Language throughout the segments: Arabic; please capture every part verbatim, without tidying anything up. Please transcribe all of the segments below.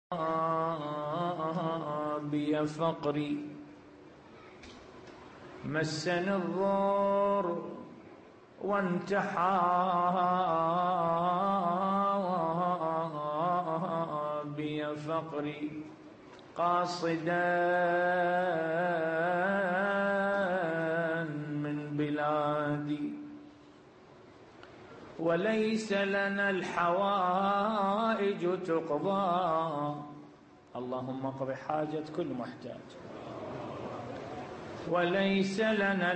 بي فقري مسني الضر وانتحى بي فقري قاصدا من بلادي وليس لنا الحوائج تقضى. اللهم اقض حاجة كل محتاج. وليس لنا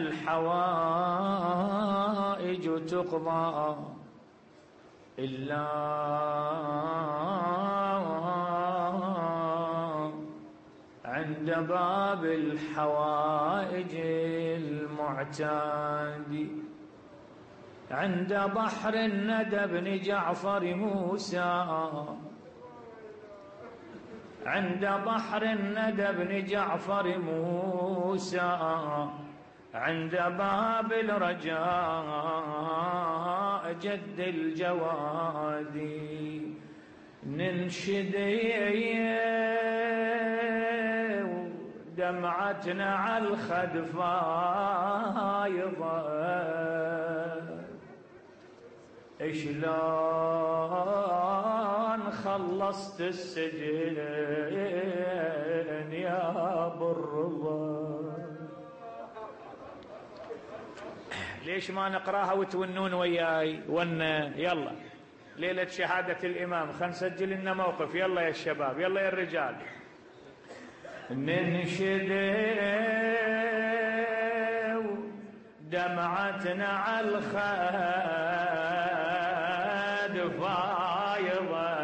الحوائج تقضى إلا عند باب الحوائج المعتاد، عند بحر الندى بن جعفر موسى، عند بحر الندى بن جعفر موسى، عند باب الرجاء جد الجواد ننشد دمعتنا على الخد فايضة، شلون خلصت السجن يا ابو الرضا. ليش ما نقراها وتونون وياي؟ ونا يلا ليلة شهادة الإمام، خلينا نسجل لنا موقف. يلا يا الشباب، يلا يا الرجال، ننشد دمعتنا على الخد فايضة.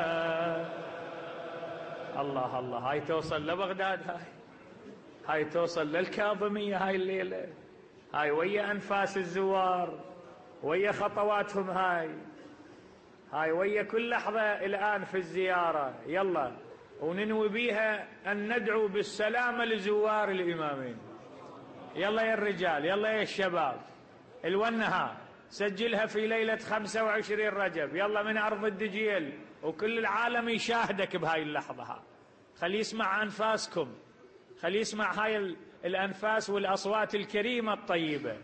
الله الله، هاي توصل لبغداد، هاي هاي توصل للكاظمية، هاي الليلة هاي ويا أنفاس الزوار، ويا خطواتهم، هاي هاي ويا كل لحظة الآن في الزيارة. يلا وننوي بيها أن ندعو بالسلامة لزوار الإمامين. يلا يا الرجال، يلا يا الشباب، الونها سجلها في ليلة خمسة وعشرين رجب. يلا من أرض الدجيل، وكل العالم يشاهدك بهاي اللحظة. ها خلي يسمع أنفاسكم، خلي يسمع هاي الأنفاس والأصوات الكريمة الطيبة.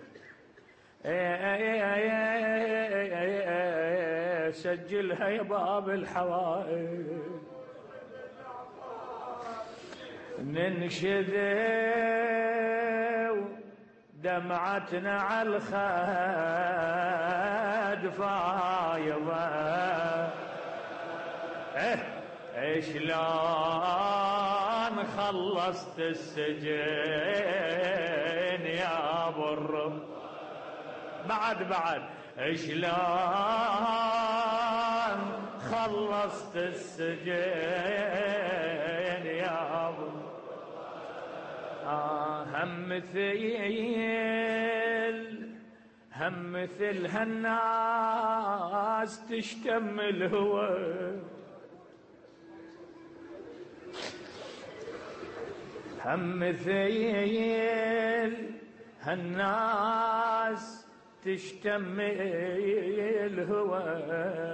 سجلها يا باب الحوائج، ننشد دمعتنا على الخد فايضة. ايه شلون خلصت السجن يا ابو الرب. بعد بعد شلون خلصت السجن يا ابو آه. هم مثيل هم مثل هالناس تشتم الهوى، هم مثيل هالناس تشتم الهوى.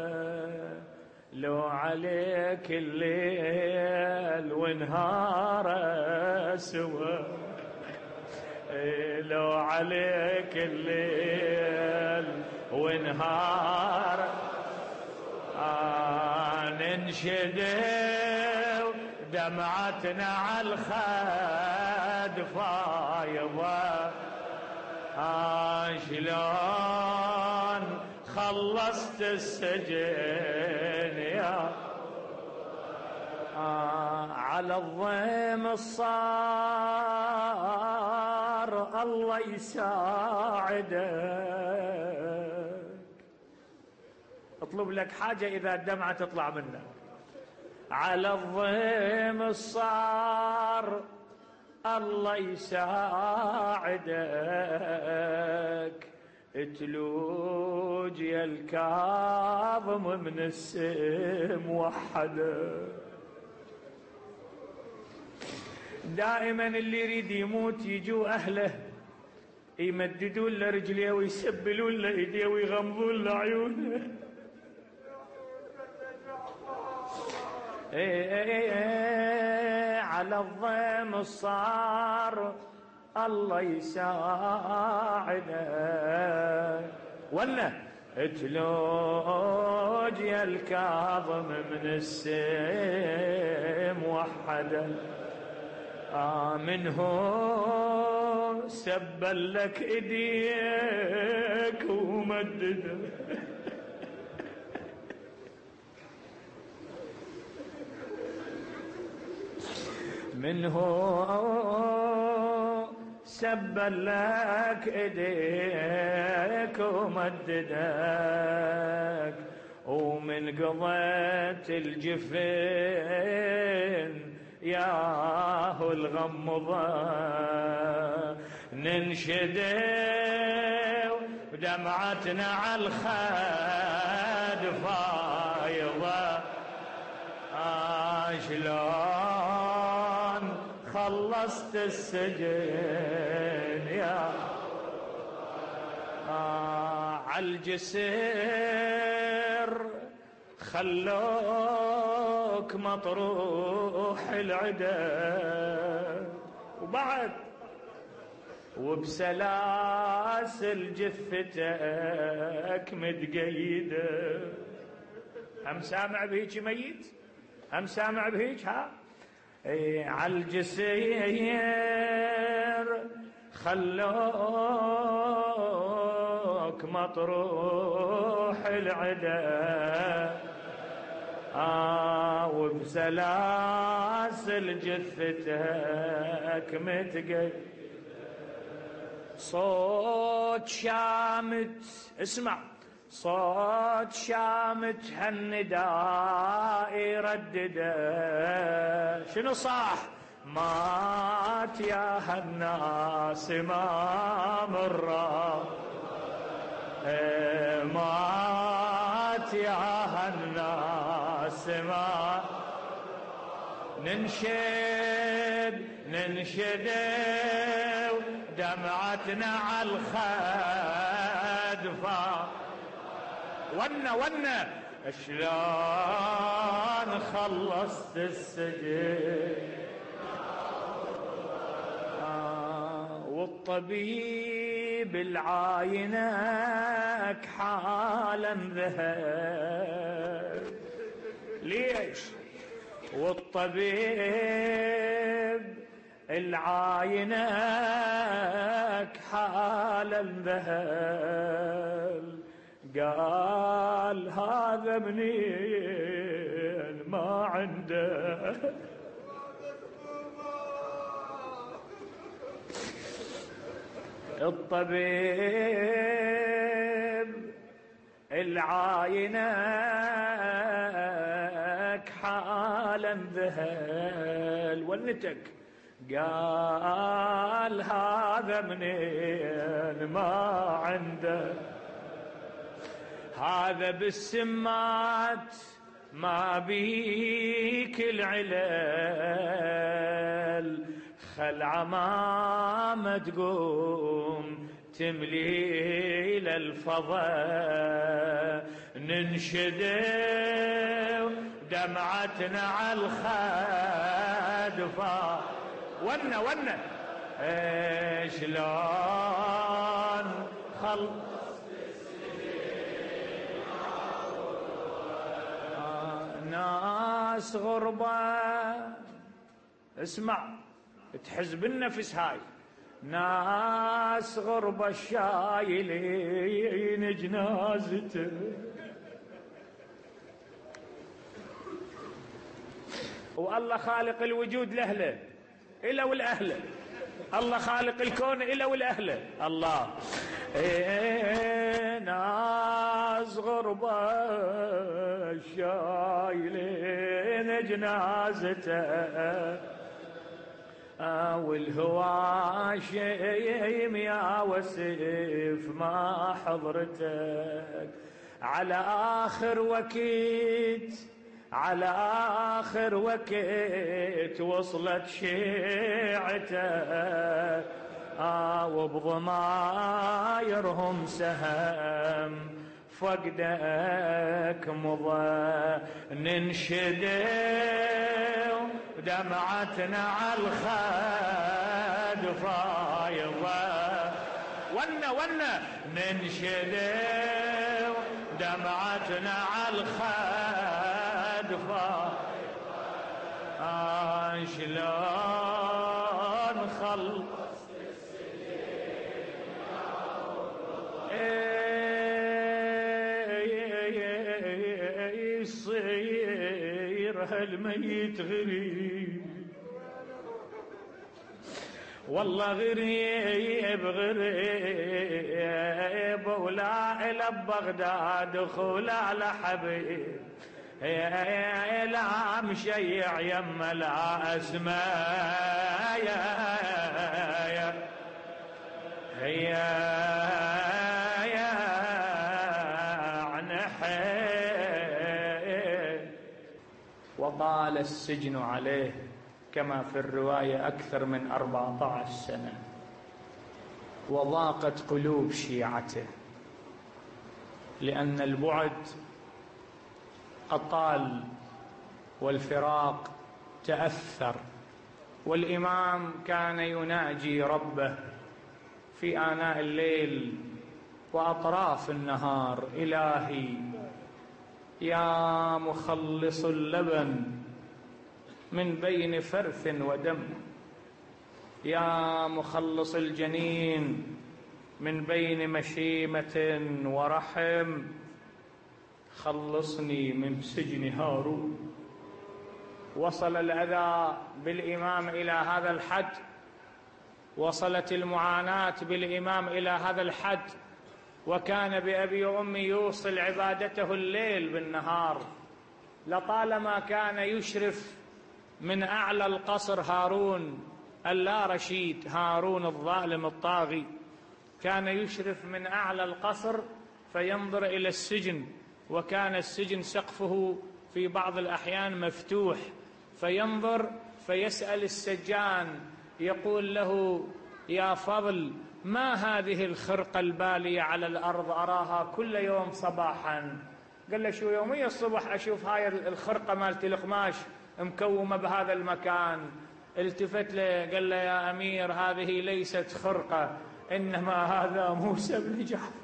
لو عليك الليل ونهار سوا، لو عليك الليل ونهار آه ننشد دمعتنا على الخد فايضة. آه شلون خلصت السجن يا آه على الضيم الصار الله يساعدك. اطلب لك حاجة إذا الدمعة تطلع منك. على الضيم الصار الله يساعدك، تلوج يا الكاظم من السم وحدك. دائما اللي يريد يموت يجوا أهله يمددون له رجليه ويسبلون له ايديه ويغمضون له عيونه. على الضيم الصار الله يساعده. ولا تلوج يا الكاظم من السيم وحده، آه منه سبل لك ايديك ومدده. منه سبل لك ايديك ومددك، ومن قضيت الجفين ياهو الغمضة ننشده ودمعتنا على الخد فايضة. شلون خلصت السجن يا آه عالجسر خلوك مطروح العدا، وبعد وبسلاسل جثتك متقيدة. هم سامع بهيك ميت؟ هم سامع بهيك؟ ها اي عالجسير خلوك مطروح العدا، آه وبسلاسل جثتك متقيد. صوت شامت، اسمع صوت شامت هالنداء يردده. شنو صاح؟ مات يا هالناس ما مرة، مات يا هالناس ما ننشد ننشد دمعتنا على الخد فا ونا ونا. شلون خلصت السجن آه والطبيب العاينك حالا ذهب. ليش؟ والطبيب العاينك حالا ذهب، قال هذا منين ما عنده. الطبيب العاينك حالا ذهل ولتك، قال هذا منين ما عنده. هذا بالسمات ما بيك العلل، خل عمامة تقوم تملي للفضاء، ننشد دمعتنا على الخد فا ونا ونا. شلون خل ناس غربة، اسمع تحز بالنفس هاي، ناس غربة شايلين جنازته، والله خالق الوجود لأهله إلا والأهله، الله خالق الكون إلا والأهله. الله إيه ناس غربة شايلين جنازته، والهوى شيم يا وسيف ما حضرتك، على آخر وكيت على آخر وكيت وصلت شيعته، آه وبضمايرهم سهم فقدك مضى ننشد دمعتنا على الخد فايضة ونا ونا ننشد دمعتنا على الخد فايضة آه شلون خلص يصير هالميت غريب والله غريب غريب ولا إلى بغداد خلا لحبيب لا مشيع يما لا اسماء يا هي يا عنحي. وطال السجن عليه كما في الرواية أكثر من أربعة عشر سنة، وضاقت قلوب شيعته لأن البعد أطال والفراق تأثر. والإمام كان يناجي ربه في آناء الليل وأطراف النهار: إلهي يا مخلص اللبن من بين فرث ودم، يا مخلص الجنين من بين مشيمة ورحم، خلصني من سجن هارون. وصل الأذى بالإمام إلى هذا الحد، وصلت المعاناة بالإمام إلى هذا الحد، وكان بأبي وأمي يوصل عبادته الليل بالنهار. لطالما كان يشرف من أعلى القصر هارون اللا رشيد، هارون الظالم الطاغي، كان يشرف من أعلى القصر فينظر إلى السجن، وكان السجن سقفه في بعض الأحيان مفتوح، فينظر فيسأل السجان يقول له: يا فضل، ما هذه الخرقة البالية على الأرض؟ أراها كل يوم صباحا. قال له: شو يومية الصبح أشوف هاي الخرقة مالت القماش مكومة بهذا المكان. التفت له قال له: يا أمير، هذه ليست خرقة، إنما هذا موسى بن جعفر.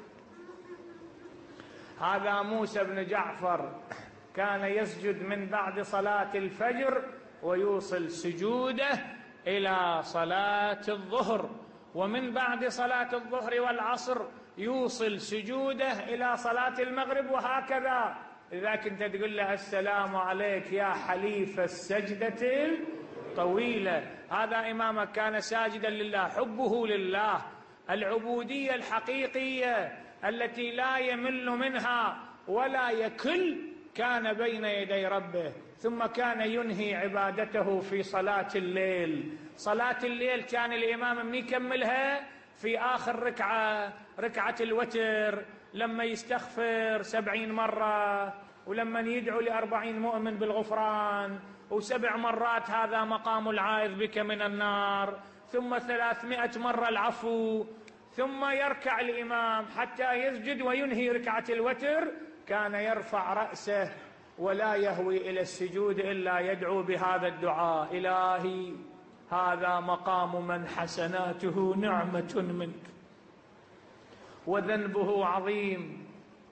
هذا موسى بن جعفر كان يسجد من بعد صلاة الفجر ويوصل سجوده إلى صلاة الظهر، ومن بعد صلاة الظهر والعصر يوصل سجوده إلى صلاة المغرب، وهكذا. إذا كنت تقول له: السلام عليك يا حليف السجدة الطويلة، هذا إمامك كان ساجدا لله، حبه لله، العبودية الحقيقية التي لا يمل منها ولا يكل، كان بين يدي ربه. ثم كان ينهي عبادته في صلاة الليل. صلاة الليل كان الإمام من يكملها في آخر ركعة، ركعة الوتر، لما يستغفر سبعين مرة، ولما يدعو لأربعين مؤمن بالغفران، وسبع مرات هذا مقام العائذ بك من النار، ثم ثلاثمائة مرة العفو، ثم يركع الإمام حتى يسجد وينهي ركعة الوتر. كان يرفع رأسه ولا يهوي إلى السجود إلا يدعو بهذا الدعاء: إلهي هذا مقام من حسناته نعمة منك، وذنبه عظيم،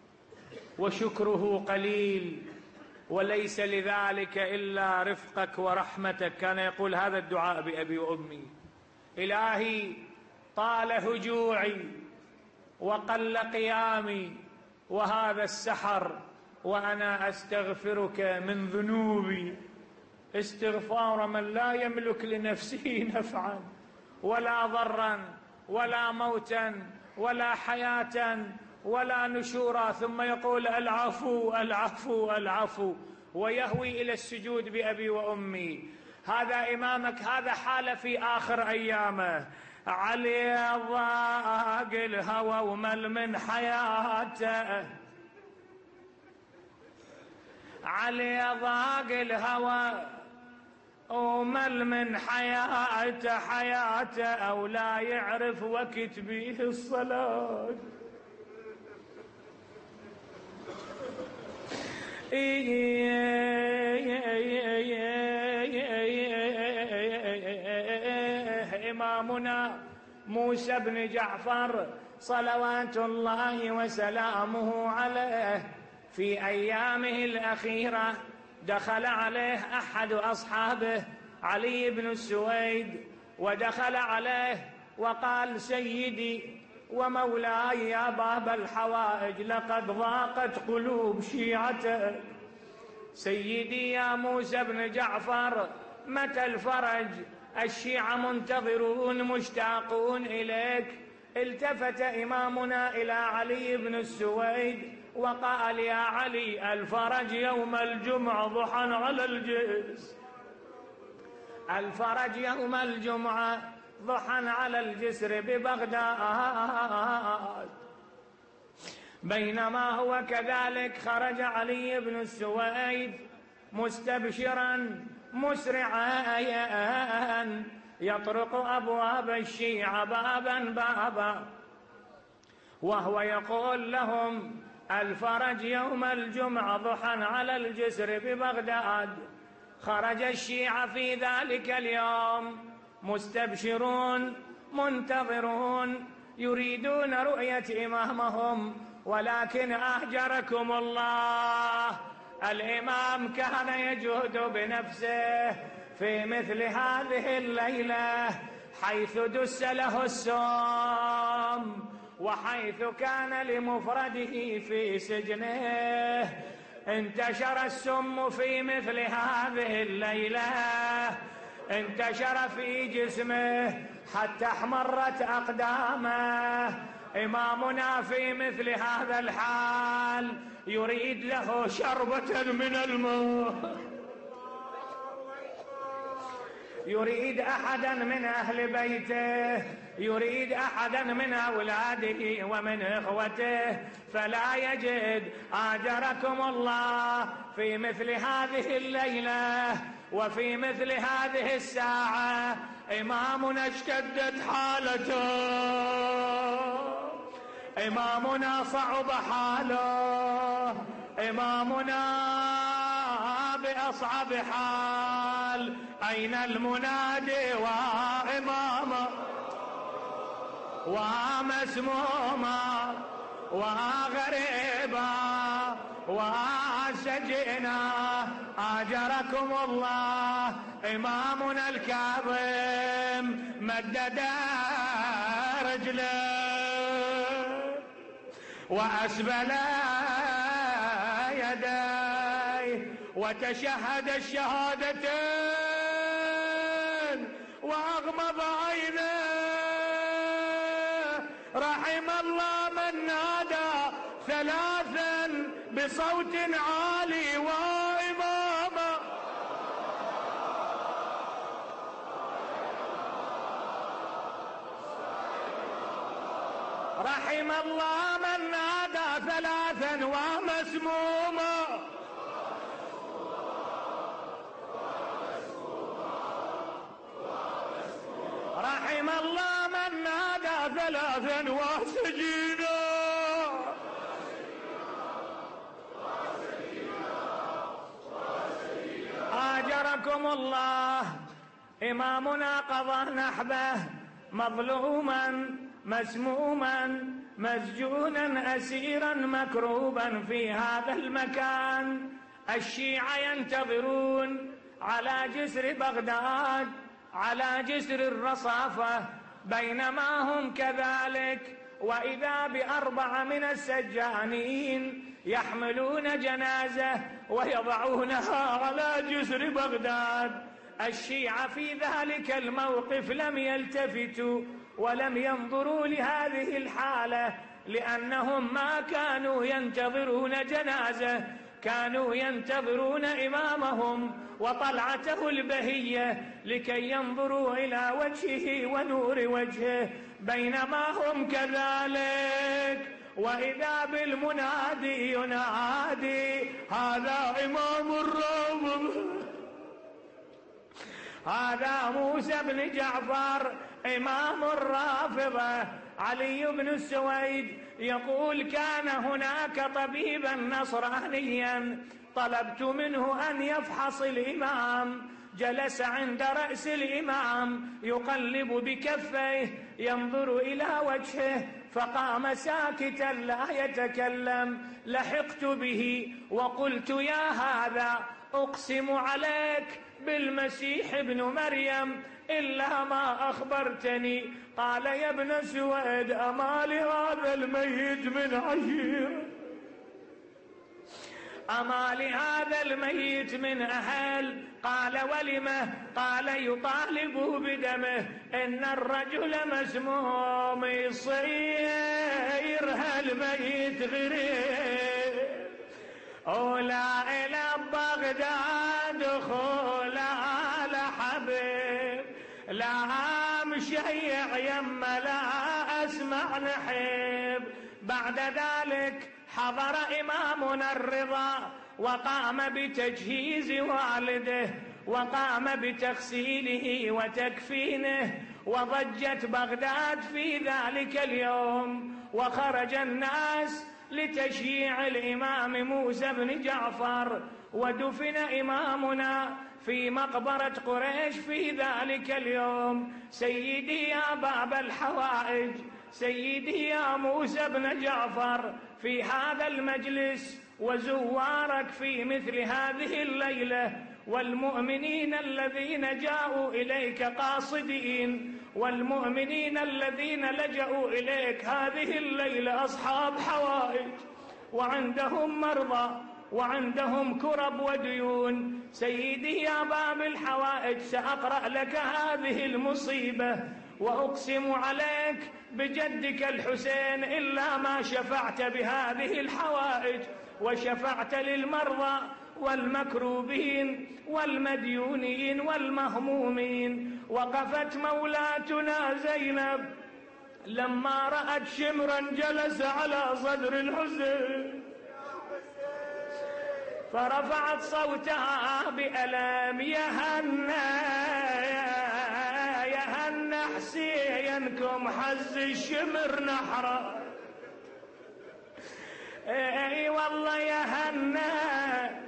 وشكره قليل، وليس لذلك إلا رفقك ورحمتك. كان يقول هذا الدعاء بأبي وأمي: إلهي طال هجوعي وقل قيامي وهذا السحر، وأنا أستغفرك من ذنوبي استغفار من لا يملك لنفسه نفعا ولا ضرا ولا موتا ولا حياة ولا نشورا. ثم يقول: العفو العفو العفو، ويهوي إلى السجود بأبي وأمي. هذا إمامك، هذا حال في آخر أيامه. علي ضاق الهوى ومل من حياته، علي ضاق الهوى ومل من حياته، حياته أو لا يعرف وقت به الصلاة. إمامنا موسى بن جعفر صلوات الله وسلامه عليه في أيامه الأخيرة دخل عليه أحد أصحابه علي بن السويد، ودخل عليه وقال: سيدي ومولاي يا باب الحوائج، لقد ضاقت قلوب شيعتك. سيدي يا موسى بن جعفر، متى الفرج؟ الشيعة منتظرون مشتاقون إليك. التفت إمامنا إلى علي بن السويد وقال: يا علي، الفرج يوم الجمعة ضحى على الجسر. الفرج يوم الجمعة ضحى على الجسر ببغداد. بينما هو كذلك خرج علي بن السويد مستبشرا مسرعا يطرق أبواب الشيعة بابا بابا، وهو يقول لهم: الفرج يوم الجمعة ضحى على الجسر ببغداد. خرج الشيعة في ذلك اليوم مستبشرون منتظرون يريدون رؤية إمامهم، ولكن أهجركم الله الإمام كان يجهد بنفسه في مثل هذه الليلة، حيث دس له السم، وحيث كان لمفرده في سجنه. انتشر السم في مثل هذه الليلة، انتشر في جسمه حتى احمرت أقدامه. إمامنا في مثل هذا الحال يريد له شربة من الماء، يريد أحدا من أهل بيته، يريد أحدا من أولاده ومن إخوته، فلا يجد. آجركم الله في مثل هذه الليلة وفي مثل هذه الساعة إمامنا اشتدت حالته، إمامنا صعب حاله، إمامنا بأصعب حال. أين المنادي وإماما ومسموما وغريبا وسجئنا؟ آجركم الله إمامنا الكاظم مدد رجله وأسبل يديه وتشهد الشهادتين وأغمض عينيه. رحم الله من نادى ثلاثا بصوت عالي وإماما. رحم الله من نادى ثلاثا ومسموما. رحم الله من نادى ثلاثا وسجينا. آجركم الله إمامنا قضى نحبه مظلوما مسموما مسجونا أسيرا مكروبا في هذا المكان. الشيعة ينتظرون على جسر بغداد، على جسر الرصافة، بينما هم كذلك وإذا بأربعة من السجانين يحملون جنازة ويضعونها على جسر بغداد. الشيعة في ذلك الموقف لم يلتفتوا ولم ينظروا لهذه الحالة، لأنهم ما كانوا ينتظرون جنازة، كانوا ينتظرون إمامهم وطلعته البهية لكي ينظروا إلى وجهه ونور وجهه. بينما هم كذلك وإذا بالمنادي ينادي: هذا إمام الرب، هذا موسى بن جعفر إمام الرافضة. علي بن السويد يقول: كان هناك طبيبا نصرانيا طلبت منه أن يفحص الإمام، جلس عند رأس الإمام يقلب بكفيه ينظر إلى وجهه، فقام ساكتا لا يتكلم. لحقت به وقلت يا هذا أقسم عليك بالمسيح ابن مريم إلا ما أخبرتني. قال يا ابن سويد أما لهذا الميت من عشيرة، أما لهذا الميت من أهل؟ قال ولمه؟ قال يطالبه بدمه، إن الرجل مسموم يصير هالميت غريب، أولى إلى بغداد خولا لحبيب، لا مشيع يما لا أسمع نحيب. بعد ذلك حضر إمامنا الرضا وقام بتجهيز والده، وقام بتغسيله وتكفينه، وضجت بغداد في ذلك اليوم، وخرج الناس لتشييع الإمام موسى بن جعفر، ودفن إمامنا في مقبرة قريش في ذلك اليوم. سيدي يا باب الحوائج، سيدي يا موسى بن جعفر، في هذا المجلس وزوارك في مثل هذه الليلة، والمؤمنين الذين جاءوا إليك قاصدين، والمؤمنين الذين لجأوا إليك هذه الليلة أصحاب حوائج، وعندهم مرضى وعندهم كرب وديون. سيدي يا باب الحوائج، سأقرأ لك هذه المصيبة، وأقسم عليك بجدك الحسين إلا ما شفعت بهذه الحوائج، وشفعت للمرضى والمكروبين والمديونين والمهمومين. وقفت مولاتنا زينب لما رأت شمرا جلس على صدر الحسين، فرفعت صوتها بألم، يا هنا يا هنا حسينكم حز الشمر نحرة، اي والله يا هنا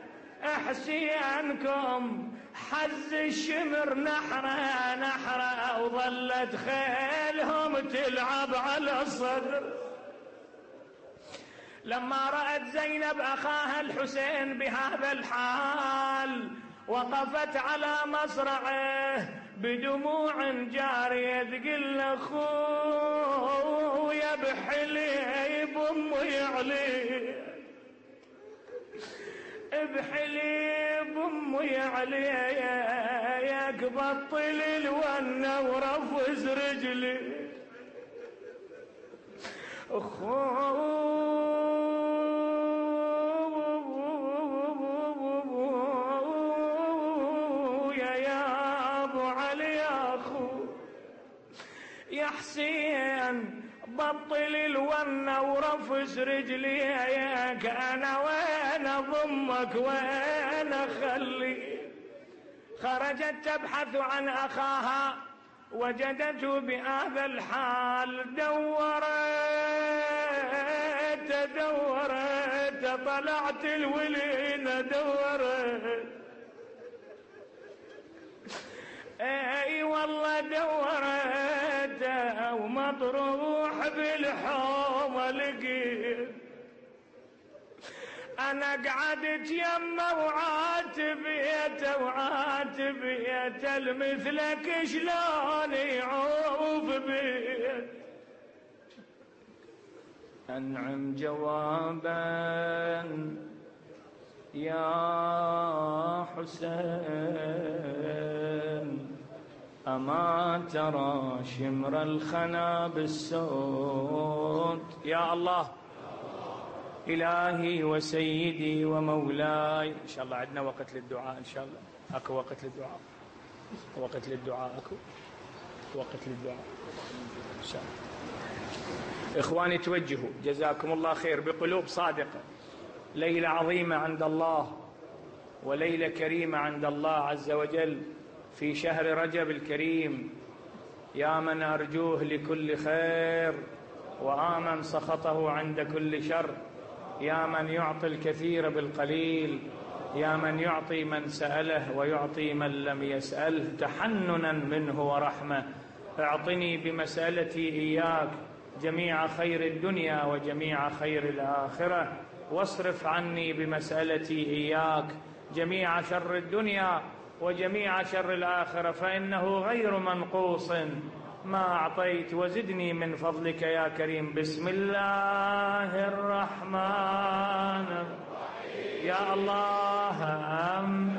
حسينكم حز الشمر نحرة نحرة، وظلت خيلهم تلعب على الصدر. لما رأت زينب أخاها الحسين بهذا الحال، وقفت على مصرعه بدموع جارية تقول أخويا بحلي بأمي علي، بحلي بأمي علي، ياك بطل الونة ورفز رجلي، أخويا يا أبو علي يا أخو يا حسين، بطل الونة ورفس رجلي، ياك أنا وين أضمك وين أخلي. خرجت تبحث عن أخاها، وجدته بهذا الحال، دورت دورت طلعت الولينة دورت، اي والله دورت ومطروح بالحومة لقيت، انا قعدت يمه وعاتبيت وعاتبيت المثلك شلون يعوف بيت. انعم جوابا يا حسين، أما ترى شمر الخنا بالسود. يا الله إلهي وسيدي ومولاي، إن شاء الله عندنا وقت للدعاء، إن شاء الله أكو وقت للدعاء، وقت للدعاء أكو وقت للدعاء إن شاء الله. إخواني توجهوا جزاكم الله خير بقلوب صادقة، ليلة عظيمة عند الله، وليلة كريمة عند الله عز وجل في شهر رجب الكريم، يا من أرجوه لكل خير وآمن سخطه عند كل شر، يا من يعطي الكثير بالقليل يا من يعطي من سأله ويعطي من لم يسأله تحننا منه ورحمة، اعطني بمسألتي إياك جميع خير الدنيا وجميع خير الآخرة، واصرف عني بمسألتي إياك جميع شر الدنيا وجميع شر الآخرة، فإنه غير منقوص ما أعطيت، وزدني من فضلك يا كريم. بسم الله الرحمن الرحيم. يا الله أم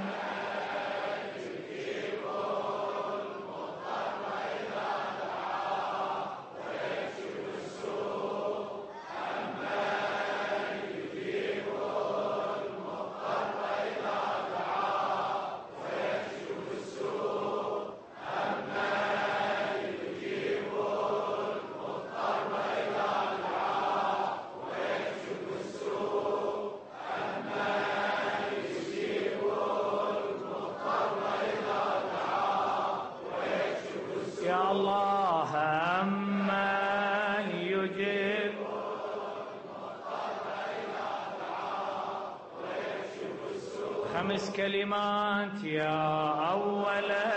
خمس كلمات يا أولا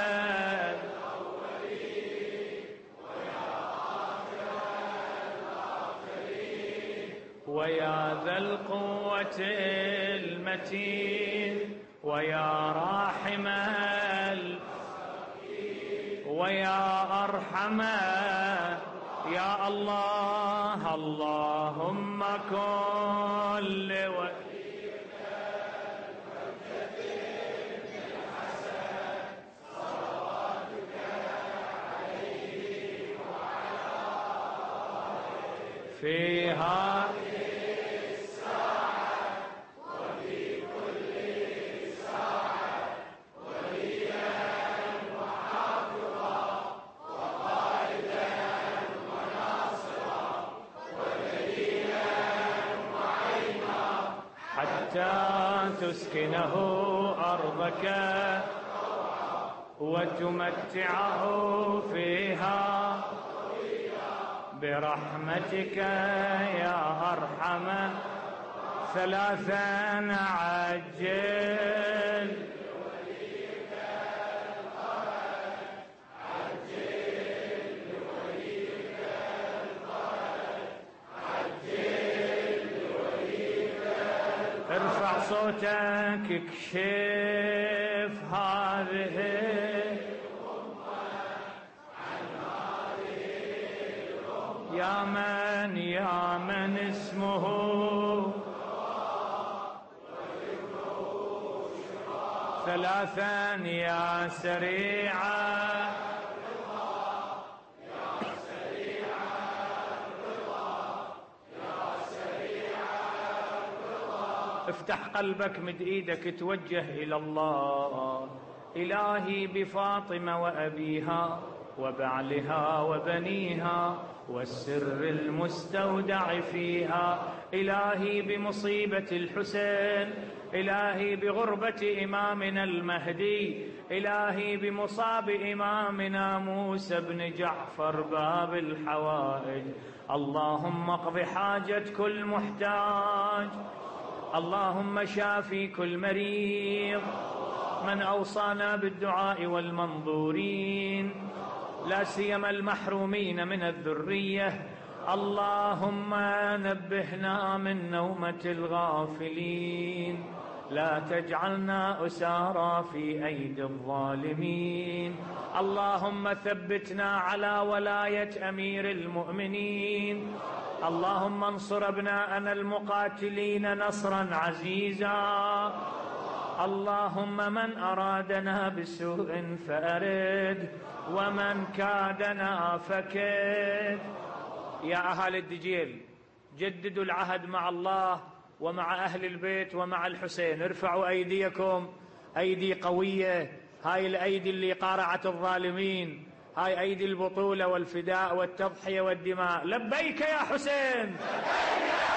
ويا ذا القوة المتين ويا راحم ويا أرحم يا الله. اللهم كن لوليك في هذه الساعة وفي كل ساعة وليا وحافظا وقائدا وناصرا ودليلا وعينا حتى تسكنه أرضك وتمتعه فيها برحمتك يا أرحم. ثلاثا عجل لوليك الفرج عجل لوليك الفرج عجل لوليك الفرج. ارفع صوتك اكشف هذه يا من يا من اسمه ثلاثا يا سريعا يا سريعا الرضا يا سريعا الرضا. افتح قلبك، مد ايدك، توجه الى الله. إلهي بفاطمة وأبيها وبعلها وبنيها والسر المستودع فيها، إلهي بمصيبة الحسين، إلهي بغربة إمامنا المهدي، إلهي بمصاب إمامنا موسى بن جعفر باب الحوائج. اللهم اقض حاجة كل محتاج، اللهم شافي كل مريض، من أوصانا بالدعاء والمنظورين لا سيما المحرومين من الذرية. اللهم نبهنا من نومة الغافلين، لا تجعلنا أسارى في أيدي الظالمين. اللهم ثبتنا على ولاية أمير المؤمنين. اللهم انصر أبناءنا المقاتلين نصرا عزيزا. اللهم من أرادنا بسوء فأرد، ومن كادنا فكد. يا أهل الدجيل، جددوا العهد مع الله ومع أهل البيت ومع الحسين. ارفعوا أيديكم، أيدي قوية، هاي الأيدي اللي قارعت الظالمين، هاي أيدي البطولة والفداء والتضحية والدماء. لبيك يا حسين.